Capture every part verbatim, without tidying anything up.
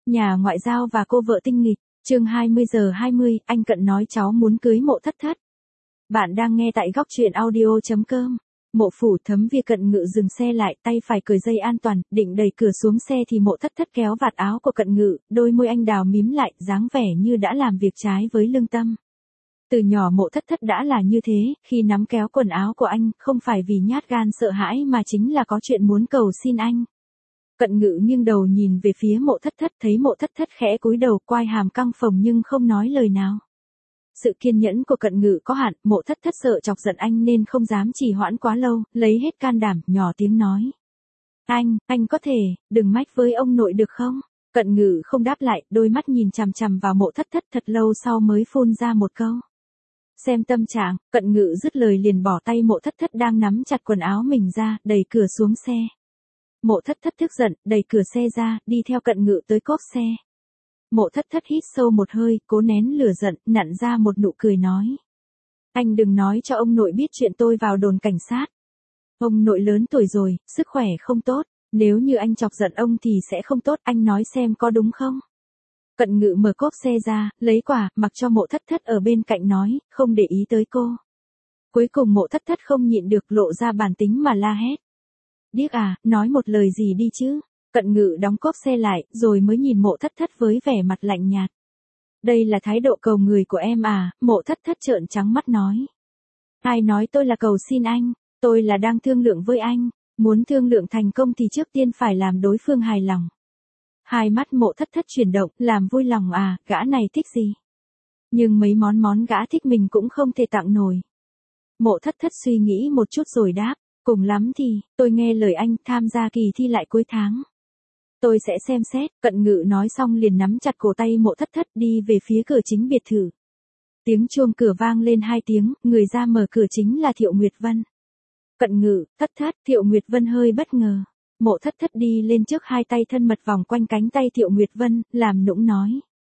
Nhà ngoại giao và cô vợ tinh nghịch, chương hai mươi giờ hai mươi, anh Cận nói cháu muốn cưới Mộ Thất Thất. Bạn đang nghe tại góc truyện audio chấm com. Mộ Phủ Thấm Vi Cận Ngự dừng xe lại, tay phải cởi dây an toàn, định đẩy cửa xuống xe thì Mộ Thất Thất kéo vạt áo của Cận Ngự, đôi môi anh đào mím lại, dáng vẻ như đã làm việc trái với lương tâm. Từ nhỏ Mộ Thất Thất đã là như thế, khi nắm kéo quần áo của anh, không phải vì nhát gan sợ hãi mà chính là có chuyện muốn cầu xin anh. Cận Ngự nghiêng đầu nhìn về phía Mộ Thất Thất, thấy Mộ Thất Thất khẽ cúi đầu, quai hàm căng phồng nhưng không nói lời nào. Sự kiên nhẫn của Cận Ngự có hạn, Mộ Thất Thất sợ chọc giận anh nên không dám trì hoãn quá lâu, lấy hết can đảm, nhỏ tiếng nói. Anh, anh có thể, đừng mách với ông nội được không? Cận Ngự không đáp lại, đôi mắt nhìn chằm chằm vào Mộ Thất Thất thật lâu sau mới phun ra một câu. Xem tâm trạng, Cận Ngự dứt lời liền bỏ tay Mộ Thất Thất đang nắm chặt quần áo mình ra, đẩy cửa xuống xe. Mộ Thất Thất tức giận, đẩy cửa xe ra, đi theo Cận Ngự tới cốp xe. Mộ Thất Thất hít sâu một hơi, cố nén lửa giận, nặn ra một nụ cười nói. Anh đừng nói cho ông nội biết chuyện tôi vào đồn cảnh sát. Ông nội lớn tuổi rồi, sức khỏe không tốt, nếu như anh chọc giận ông thì sẽ không tốt, anh nói xem có đúng không? Cận Ngự mở cốp xe ra, lấy quả, mặc cho Mộ Thất Thất ở bên cạnh nói, không để ý tới cô. Cuối cùng Mộ Thất Thất không nhịn được lộ ra bản tính mà la hét. Điếc à, nói một lời gì đi chứ. Cận Ngự đóng cốp xe lại, rồi mới nhìn Mộ Thất Thất với vẻ mặt lạnh nhạt. Đây là thái độ cầu người của em à? Mộ Thất Thất trợn trắng mắt nói. Ai nói tôi là cầu xin anh, tôi là đang thương lượng với anh, muốn thương lượng thành công thì trước tiên phải làm đối phương hài lòng. Hai mắt Mộ Thất Thất chuyển động, làm vui lòng à, gã này thích gì? Nhưng mấy món món gã thích mình cũng không thể tặng nổi. Mộ Thất Thất suy nghĩ một chút rồi đáp. Cùng lắm thì, tôi nghe lời anh, tham gia kỳ thi lại cuối tháng. Tôi sẽ xem xét. Cận Ngự nói xong liền nắm chặt cổ tay Mộ Thất Thất đi về phía cửa chính biệt thự. Tiếng chuông cửa vang lên hai tiếng, người ra mở cửa chính là Thiệu Nguyệt Vân. Cận Ngự, Thất Thất, Thiệu Nguyệt Vân hơi bất ngờ. Mộ Thất Thất đi lên trước, hai tay thân mật vòng quanh cánh tay Thiệu Nguyệt Vân, làm nũng nói.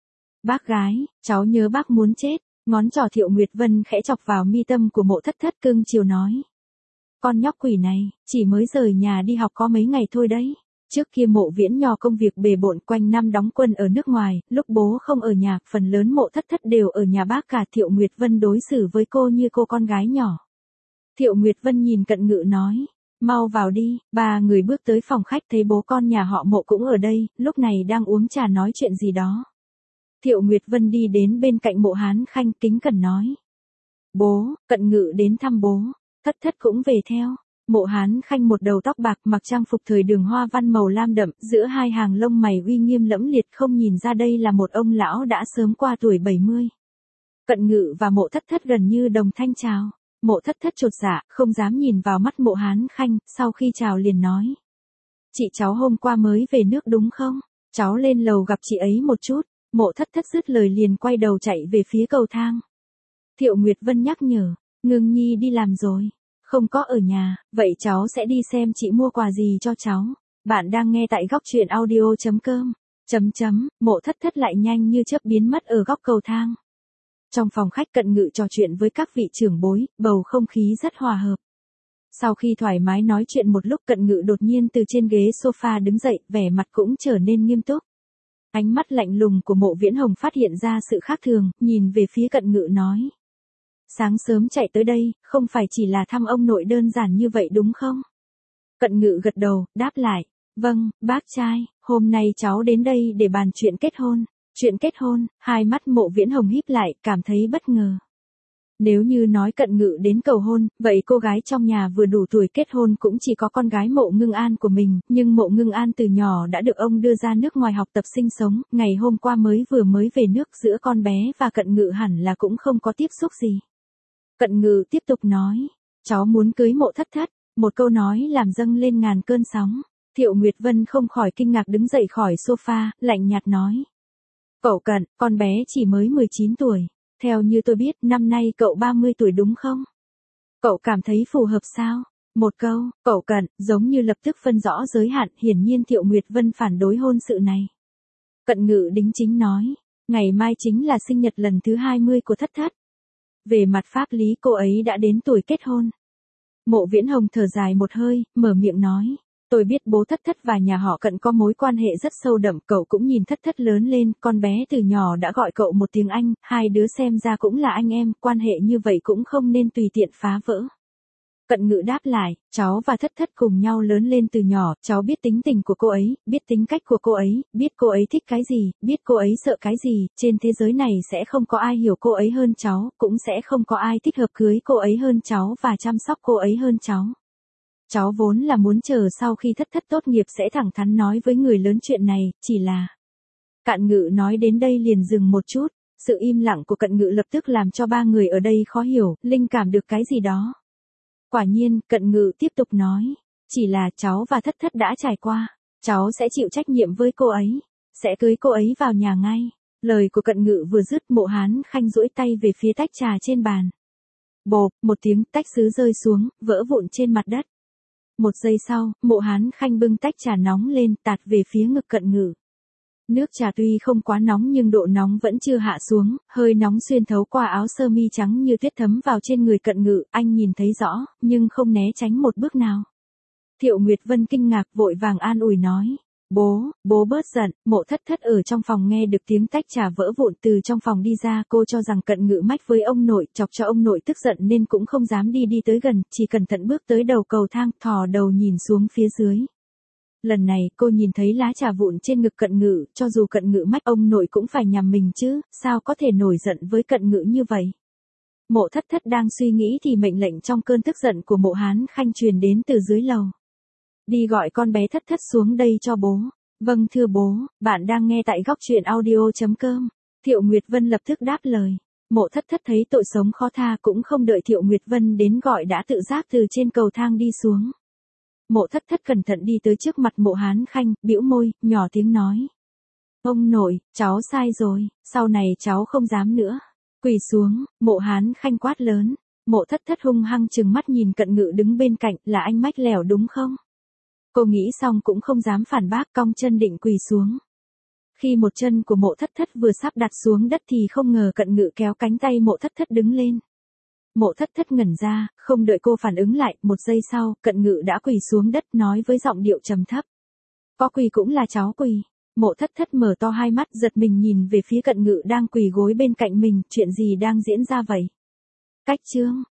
Bác gái, cháu nhớ bác muốn chết. Ngón trỏ Thiệu Nguyệt Vân khẽ chọc vào mi tâm của Mộ Thất Thất, cưng chiều nói. Con nhóc quỷ này, chỉ mới rời nhà đi học có mấy ngày thôi đấy. Trước kia Mộ Viễn Nho công việc bề bộn, quanh năm đóng quân ở nước ngoài, lúc bố không ở nhà, phần lớn Mộ Thất Thất đều ở nhà bác cả. Thiệu Nguyệt Vân đối xử với cô như cô con gái nhỏ. Thiệu Nguyệt Vân nhìn Cận Ngự nói, mau vào đi. Ba người bước tới phòng khách thấy bố con nhà họ Mộ cũng ở đây, lúc này đang uống trà nói chuyện gì đó. Thiệu Nguyệt Vân đi đến bên cạnh Mộ Hán Khanh, kính cẩn nói. Bố, Cận Ngự đến thăm bố. Thất Thất cũng về theo. Mộ Hán Khanh một đầu tóc bạc, mặc trang phục thời đường hoa văn màu lam đậm, giữa hai hàng lông mày uy nghiêm lẫm liệt, không nhìn ra đây là một ông lão đã sớm qua tuổi bảy mươi. Cận Ngự và Mộ Thất Thất gần như đồng thanh chào. Mộ Thất Thất chột dạ, không dám nhìn vào mắt Mộ Hán Khanh, sau khi chào liền nói. Chị cháu hôm qua mới về nước đúng không? Cháu lên lầu gặp chị ấy một chút. Mộ Thất Thất dứt lời liền quay đầu chạy về phía cầu thang. Thiệu Nguyệt Vân nhắc nhở. Ngưng Nhi đi làm rồi, không có ở nhà, vậy cháu sẽ đi xem chị mua quà gì cho cháu. Bạn đang nghe tại góc truyện audio chấm com. Chấm chấm, Mộ Thất Thất lại nhanh như chớp biến mất ở góc cầu thang. Trong phòng khách Cận Ngự trò chuyện với các vị trưởng bối, bầu không khí rất hòa hợp. Sau khi thoải mái nói chuyện một lúc, Cận Ngự đột nhiên từ trên ghế sofa đứng dậy, vẻ mặt cũng trở nên nghiêm túc. Ánh mắt lạnh lùng của Mộ Viễn Hồng phát hiện ra sự khác thường, nhìn về phía Cận Ngự nói. Sáng sớm chạy tới đây, không phải chỉ là thăm ông nội đơn giản như vậy đúng không? Cận Ngự gật đầu, đáp lại. Vâng, bác trai, hôm nay cháu đến đây để bàn chuyện kết hôn. Chuyện kết hôn, hai mắt Mộ Viễn Hồng híp lại, cảm thấy bất ngờ. Nếu như nói Cận Ngự đến cầu hôn, vậy cô gái trong nhà vừa đủ tuổi kết hôn cũng chỉ có con gái Mộ Ngưng An của mình, nhưng Mộ Ngưng An từ nhỏ đã được ông đưa ra nước ngoài học tập sinh sống, ngày hôm qua mới vừa mới về nước, giữa con bé và Cận Ngự hẳn là cũng không có tiếp xúc gì. Cận Ngự tiếp tục nói, cháu muốn cưới Mộ Thất Thất, một câu nói làm dâng lên ngàn cơn sóng. Thiệu Nguyệt Vân không khỏi kinh ngạc đứng dậy khỏi sofa, lạnh nhạt nói. Cậu Cận, con bé chỉ mới mười chín tuổi, theo như tôi biết năm nay cậu ba mươi tuổi đúng không? Cậu cảm thấy phù hợp sao? Một câu, Cậu Cận, giống như lập tức phân rõ giới hạn, hiển nhiên Thiệu Nguyệt Vân phản đối hôn sự này. Cận Ngự đính chính nói, ngày mai chính là sinh nhật lần thứ hai mươi của Thất Thất. Về mặt pháp lý cô ấy đã đến tuổi kết hôn. Mộ Viễn Hồng thở dài một hơi, mở miệng nói. Tôi biết bố thất thất và nhà họ Cận có mối quan hệ rất sâu đậm, cậu cũng nhìn thất thất lớn lên, con bé từ nhỏ đã gọi cậu một tiếng anh, hai đứa xem ra cũng là anh em, quan hệ như vậy cũng không nên tùy tiện phá vỡ. Cận Ngự đáp lại, cháu và thất thất cùng nhau lớn lên từ nhỏ, cháu biết tính tình của cô ấy, biết tính cách của cô ấy, biết cô ấy thích cái gì, biết cô ấy sợ cái gì, trên thế giới này sẽ không có ai hiểu cô ấy hơn cháu, cũng sẽ không có ai thích hợp cưới cô ấy hơn cháu và chăm sóc cô ấy hơn cháu. Cháu vốn là muốn chờ sau khi thất thất tốt nghiệp sẽ thẳng thắn nói với người lớn chuyện này, chỉ là... Cận Ngự nói đến đây liền dừng một chút, sự im lặng của Cận Ngự lập tức làm cho ba người ở đây khó hiểu, linh cảm được cái gì đó. Quả nhiên, Cận Ngự tiếp tục nói, chỉ là cháu và thất thất đã trải qua, cháu sẽ chịu trách nhiệm với cô ấy, sẽ cưới cô ấy vào nhà ngay. Lời của Cận Ngự vừa dứt, Mộ Hán Khanh duỗi tay về phía tách trà trên bàn. Bộp, một tiếng tách sứ rơi xuống, vỡ vụn trên mặt đất. Một giây sau, Mộ Hán Khanh bưng tách trà nóng lên, tạt về phía ngực Cận Ngự. Nước trà tuy không quá nóng nhưng độ nóng vẫn chưa hạ xuống, hơi nóng xuyên thấu qua áo sơ mi trắng như tuyết thấm vào trên người Cận Ngự, anh nhìn thấy rõ, nhưng không né tránh một bước nào. Thiệu Nguyệt Vân kinh ngạc vội vàng an ủi nói, bố, bố bớt giận. Mộ thất thất ở trong phòng nghe được tiếng tách trà vỡ vụn từ trong phòng đi ra, cô cho rằng Cận Ngự mách với ông nội, chọc cho ông nội tức giận nên cũng không dám đi đi tới gần, chỉ cẩn thận bước tới đầu cầu thang, thò đầu nhìn xuống phía dưới. Lần này cô nhìn thấy lá trà vụn trên ngực Cận Ngự, cho dù Cận Ngự mách ông nội cũng phải nhằm mình chứ, sao có thể nổi giận với Cận Ngự như vậy. Mộ thất thất đang suy nghĩ thì mệnh lệnh trong cơn tức giận của Mộ Hán Khanh truyền đến từ dưới lầu. Đi gọi con bé thất thất xuống đây cho bố. Vâng thưa bố, bạn đang nghe tại góc truyện audio.com. Thiệu Nguyệt Vân lập tức đáp lời. Mộ thất thất thấy tội sống khó tha cũng không đợi Thiệu Nguyệt Vân đến gọi đã tự giác từ trên cầu thang đi xuống. Mộ thất thất cẩn thận đi tới trước mặt Mộ Hán Khanh, bĩu môi, nhỏ tiếng nói. Ông nội, cháu sai rồi, sau này cháu không dám nữa. Quỳ xuống, Mộ Hán Khanh quát lớn. Mộ thất thất hung hăng trừng mắt nhìn Cận Ngự đứng bên cạnh, là anh mách lẻo đúng không? Cô nghĩ xong cũng không dám phản bác, cong chân định quỳ xuống. Khi một chân của Mộ thất thất vừa sắp đặt xuống đất thì không ngờ Cận Ngự kéo cánh tay Mộ thất thất đứng lên. Mộ thất thất ngẩn ra, không đợi cô phản ứng lại, một giây sau, Cận Ngự đã quỳ xuống đất nói với giọng điệu trầm thấp. Có quỳ cũng là cháu quỳ. Mộ thất thất mở to hai mắt giật mình nhìn về phía Cận Ngự đang quỳ gối bên cạnh mình, chuyện gì đang diễn ra vậy? Cách chương.